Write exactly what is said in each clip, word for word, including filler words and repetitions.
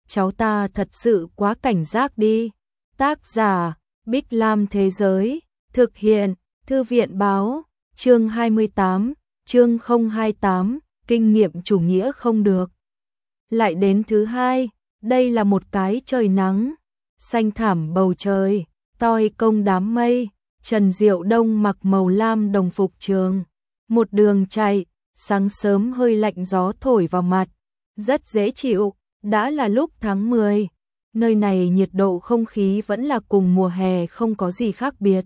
cháu ta thật sự quá cảnh giác đi. Tác giả, Bích Lam Thế Giới, thực hiện, Thư viện Báo, chương hai mươi tám, chương không hai tám, kinh nghiệm chủ nghĩa không được. Lại đến thứ hai, đây là một cái trời nắng, xanh thảm bầu trời, toi công đám mây, Trần Diệu Đông mặc màu lam đồng phục trường, một đường chạy, sáng sớm hơi lạnh gió thổi vào mặt, rất dễ chịu, đã là lúc tháng mười, nơi này nhiệt độ không khí vẫn là cùng mùa hè không có gì khác biệt.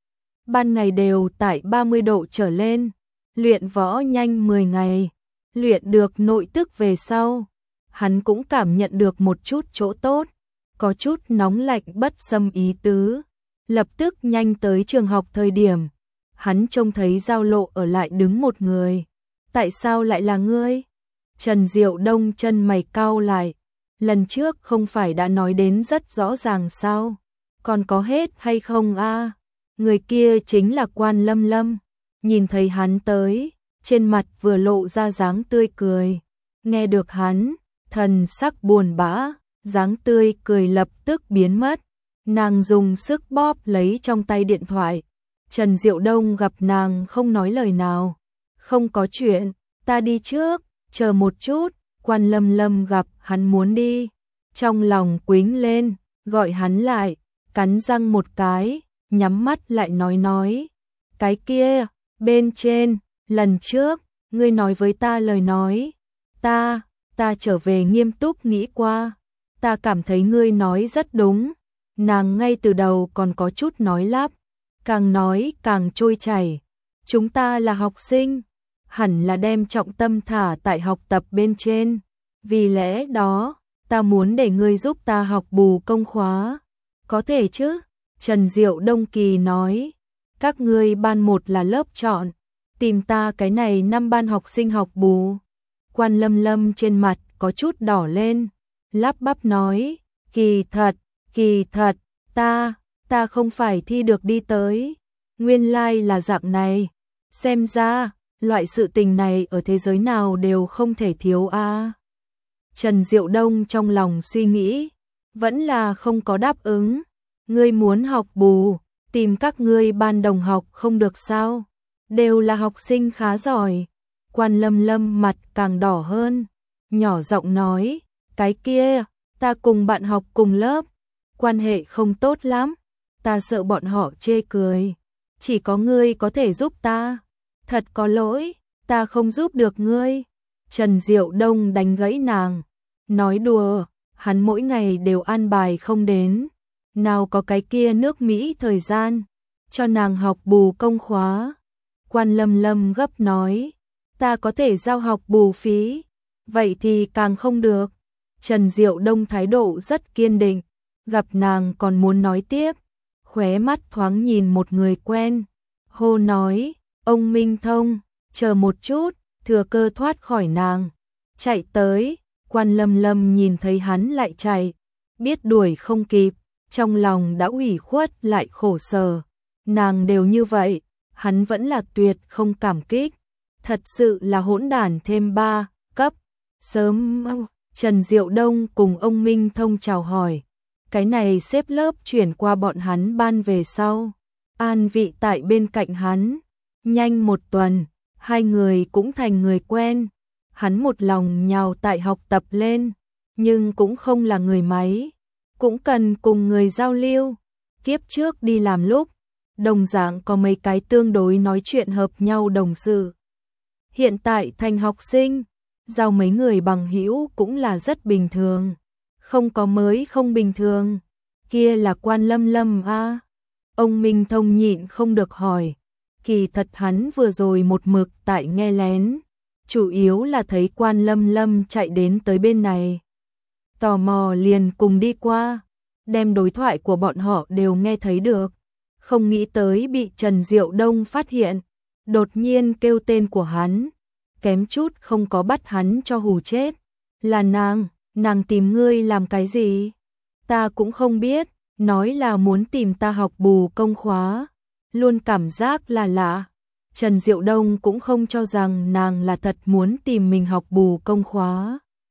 Ban ngày đều tại ba mươi độ trở lên, luyện võ nhanh mười ngày, luyện được nội tức về sau, hắn cũng cảm nhận được một chút chỗ tốt, có chút nóng lạnh bất xâm ý tứ. Lập tức nhanh tới trường học thời điểm, hắn trông thấy giao lộ ở lại đứng một người. Tại sao lại là ngươi? Trần Diệu Đông chân mày cau lại. Lần trước không phải đã nói đến rất rõ ràng sao? Còn có hết hay không a? Người kia chính là Quan Lâm Lâm. Nhìn thấy hắn tới, trên mặt vừa lộ ra dáng tươi cười. Nghe được hắn, thần sắc buồn bã, dáng tươi cười lập tức biến mất. Nàng dùng sức bóp lấy trong tay điện thoại. Trần Diệu Đông gặp nàng không nói lời nào. Không có chuyện, ta đi trước, chờ một chút. Quan Lâm Lâm gặp hắn muốn đi, trong lòng quính lên, gọi hắn lại, cắn răng một cái, nhắm mắt lại nói nói. Cái kia, bên trên, lần trước, ngươi nói với ta lời nói. Ta, ta trở về nghiêm túc nghĩ qua. Ta cảm thấy ngươi nói rất đúng. Nàng ngay từ đầu còn có chút nói lắp, càng nói càng trôi chảy. Chúng ta là học sinh, hẳn là đem trọng tâm thả tại học tập bên trên. Vì lẽ đó, ta muốn để ngươi giúp ta học bù công khóa. Có thể chứ? Trần Diệu Đông Kỳ nói, các ngươi ban một là lớp chọn, tìm ta cái này năm ban học sinh học bù. Quan Lâm Lâm trên mặt có chút đỏ lên, lắp bắp nói, kỳ thật. Kỳ thật, ta, ta không phải thi được đi tới. Nguyên lai là dạng này. Xem ra, loại sự tình này ở thế giới nào đều không thể thiếu a. À. Trần Diệu Đông trong lòng suy nghĩ, vẫn là không có đáp ứng. Ngươi muốn học bù, tìm các ngươi ban đồng học không được sao? Đều là học sinh khá giỏi. Quan Lâm Lâm mặt càng đỏ hơn, nhỏ giọng nói, cái kia, ta cùng bạn học cùng lớp. Quan hệ không tốt lắm, ta sợ bọn họ chê cười. Chỉ có ngươi có thể giúp ta. Thật có lỗi, ta không giúp được ngươi. Trần Diệu Đông đánh gãy nàng. Nói đùa, hắn mỗi ngày đều an bài không đến. Nào có cái kia nước Mỹ thời gian, cho nàng học bù công khóa. Quan Lâm Lâm gấp nói, ta có thể giao học bù phí. Vậy thì càng không được. Trần Diệu Đông thái độ rất kiên định. Gặp nàng còn muốn nói tiếp, khóe mắt thoáng nhìn một người quen, hô nói, ông Minh Thông, chờ một chút, thừa cơ thoát khỏi nàng, chạy tới. Quan Lâm Lâm nhìn thấy hắn lại chạy, biết đuổi không kịp, trong lòng đã ủy khuất lại khổ sở. Nàng đều như vậy, hắn vẫn là tuyệt không cảm kích, thật sự là hỗn đản thêm ba cấp. Sớm, Trần Diệu Đông cùng ông Minh Thông chào hỏi. Cái này xếp lớp chuyển qua bọn hắn ban về sau, an vị tại bên cạnh hắn. Nhanh một tuần, hai người cũng thành người quen. Hắn một lòng nhào tại học tập lên, nhưng cũng không là người máy, cũng cần cùng người giao lưu. Kiếp trước đi làm lúc, đồng dạng có mấy cái tương đối nói chuyện hợp nhau đồng sự. Hiện tại thành học sinh, giao mấy người bằng hữu cũng là rất bình thường. Không có mới không bình thường. Kia là Quan Lâm Lâm a. À. Ông Minh Thông nhịn không được hỏi. Kỳ thật hắn vừa rồi một mực tại nghe lén. Chủ yếu là thấy Quan Lâm Lâm chạy đến tới bên này. Tò mò liền cùng đi qua. Đem đối thoại của bọn họ đều nghe thấy được. Không nghĩ tới bị Trần Diệu Đông phát hiện. Đột nhiên kêu tên của hắn. Kém chút không có bắt hắn cho hù chết. Là nàng. Nàng tìm ngươi làm cái gì? Ta cũng không biết, nói là muốn tìm ta học bù công khóa. Luôn cảm giác là lạ. Trần Diệu Đông cũng không cho rằng nàng là thật muốn tìm mình học bù công khóa.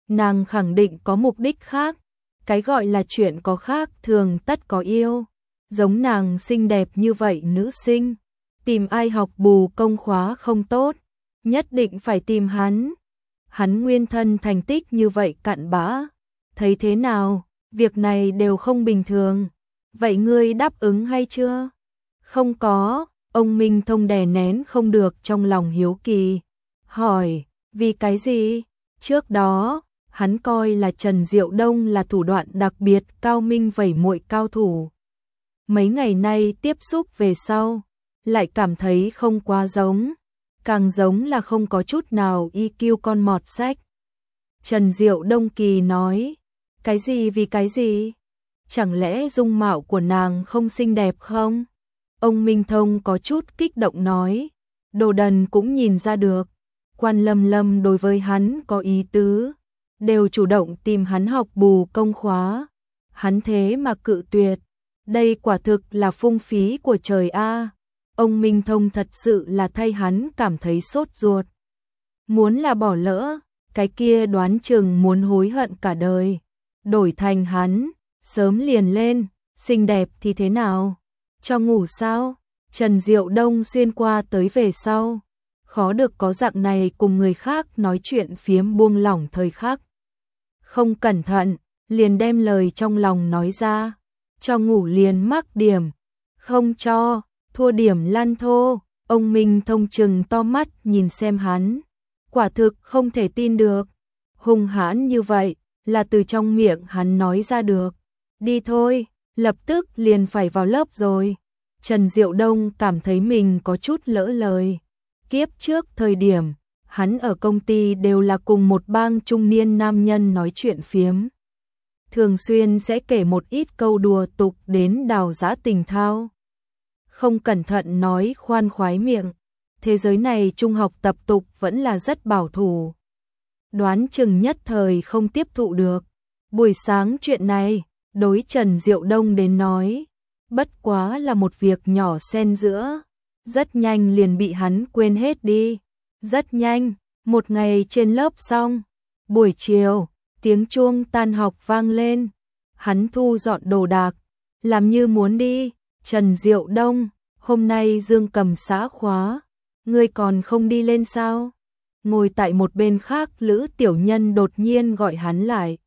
nàng khẳng định có mục đích khác. Cái gọi là chuyện có khác thường tất có yêu. Giống nàng xinh đẹp như vậy nữ sinh, tìm ai học bù công khóa không tốt, nhất định phải tìm hắn. Hắn nguyên thân thành tích như vậy cặn bã, thấy thế nào, việc này đều không bình thường. Vậy ngươi đáp ứng hay chưa? Không có, ông Minh Thông đè nén không được trong lòng hiếu kỳ. Hỏi, vì cái gì? Trước đó, hắn coi là Trần Diệu Đông là thủ đoạn đặc biệt cao minh vẩy muội cao thủ. Mấy ngày nay tiếp xúc về sau, lại cảm thấy không quá giống, càng giống là không có chút nào i kiu con mọt sách. Trần Diệu Đông kỳ nói, cái gì vì cái gì? Chẳng lẽ dung mạo của nàng không xinh đẹp không? Ông Minh Thông có chút kích động nói, đồ đần cũng nhìn ra được, Quan Lâm Lâm đối với hắn có ý tứ, đều chủ động tìm hắn học bù công khóa. Hắn thế mà cự tuyệt, đây quả thực là phung phí của trời a. Ông Minh Thông thật sự là thay hắn cảm thấy sốt ruột. Muốn là bỏ lỡ, cái kia đoán chừng muốn hối hận cả đời. Đổi thành hắn, sớm liền lên, xinh đẹp thì thế nào? Cho ngủ sao? Trần Diệu Đông xuyên qua tới về sau, khó được có dạng này cùng người khác nói chuyện phiếm buông lỏng thời khắc. Không cẩn thận, liền đem lời trong lòng nói ra, cho ngủ liền mắc điểm, không cho, thua điểm lăn thô. Ông Minh Thông trừng to mắt nhìn xem hắn, quả thực không thể tin được, hung hãn như vậy, là từ trong miệng hắn nói ra được. Đi thôi, lập tức liền phải vào lớp rồi. Trần Diệu Đông cảm thấy mình có chút lỡ lời. Kiếp trước thời điểm, hắn ở công ty đều là cùng một bang trung niên nam nhân nói chuyện phiếm. Thường xuyên sẽ kể một ít câu đùa tục đến đào giã tình thao. Không cẩn thận nói khoan khoái miệng, thế giới này trung học tập tục vẫn là rất bảo thủ. Đoán chừng nhất thời không tiếp thụ được. Buổi sáng chuyện này, đối Trần Diệu Đông đến nói, bất quá là một việc nhỏ xen giữa, rất nhanh liền bị hắn quên hết đi. Rất nhanh, một ngày trên lớp xong, buổi chiều, tiếng chuông tan học vang lên, hắn thu dọn đồ đạc, làm như muốn đi. Trần Diệu Đông, hôm nay Dương Cầm xã khóa, ngươi còn không đi lên sao? Ngồi tại một bên khác Lữ Tiểu Nhân đột nhiên gọi hắn lại.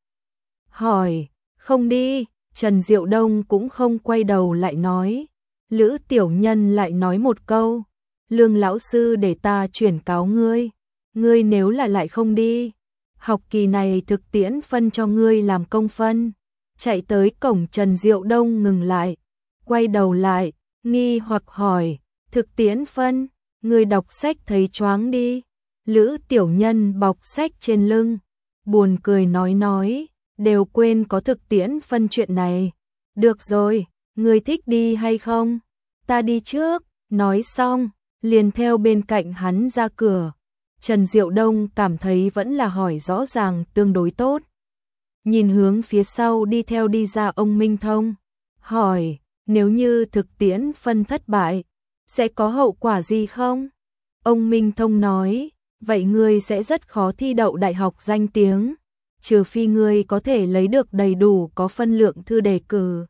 Hỏi, không đi, Trần Diệu Đông cũng không quay đầu lại nói. Lữ Tiểu Nhân lại nói một câu, Lương lão sư để ta chuyển cáo ngươi, ngươi nếu là lại không đi, học kỳ này thực tiễn phân cho ngươi làm công phân. Chạy tới cổng Trần Diệu Đông ngừng lại, quay đầu lại, nghi hoặc hỏi, thực tiễn phân, ngươi đọc sách thấy choáng đi. Lữ Tiểu Nhân bọc sách trên lưng, buồn cười nói nói, đều quên có thực tiễn phân chuyện này. Được rồi, ngươi thích đi hay không? Ta đi trước. Nói xong, liền theo bên cạnh hắn ra cửa. Trần Diệu Đông cảm thấy vẫn là hỏi rõ ràng tương đối tốt. Nhìn hướng phía sau đi theo đi ra ông Minh Thông, hỏi, nếu như thực tiễn phân thất bại, sẽ có hậu quả gì không? Ông Minh Thông nói, vậy ngươi sẽ rất khó thi đậu đại học danh tiếng, trừ phi ngươi có thể lấy được đầy đủ có phân lượng thư đề cử.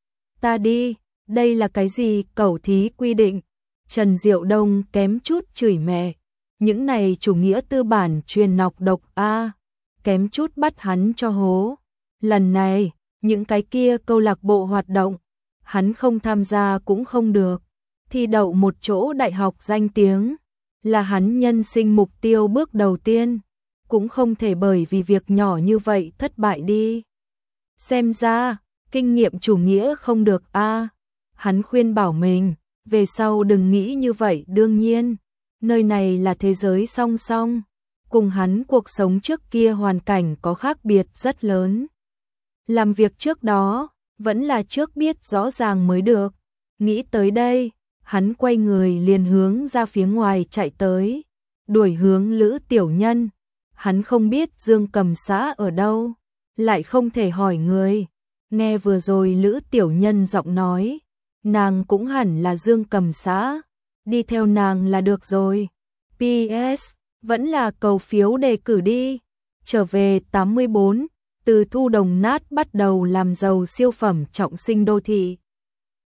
Ta đi, đây là cái gì cẩu thí quy định? Trần Diệu Đông kém chút chửi mẹ, những này chủ nghĩa tư bản truyền nọc độc a, kém chút bắt hắn cho hố. Lần này, những cái kia câu lạc bộ hoạt động, hắn không tham gia cũng không được. Thi đậu một chỗ đại học danh tiếng, là hắn nhân sinh mục tiêu bước đầu tiên, cũng không thể bởi vì việc nhỏ như vậy thất bại đi. Xem ra, kinh nghiệm chủ nghĩa không được a. Hắn khuyên bảo mình, về sau đừng nghĩ như vậy. Đương nhiên, nơi này là thế giới song song, cùng hắn cuộc sống trước kia hoàn cảnh có khác biệt rất lớn. Làm việc trước đó, vẫn là trước biết rõ ràng mới được. Nghĩ tới đây, hắn quay người liền hướng ra phía ngoài chạy tới, đuổi hướng Lữ Tiểu Nhân. Hắn không biết Dương Cầm xã ở đâu, lại không thể hỏi người. Nghe vừa rồi Lữ Tiểu Nhân giọng nói, nàng cũng hẳn là Dương Cầm xã, đi theo nàng là được rồi. pê ét, vẫn là cầu phiếu đề cử đi. trở về tám mươi bốn, từ thu đồng nát bắt đầu làm giàu siêu phẩm trọng sinh đô thị.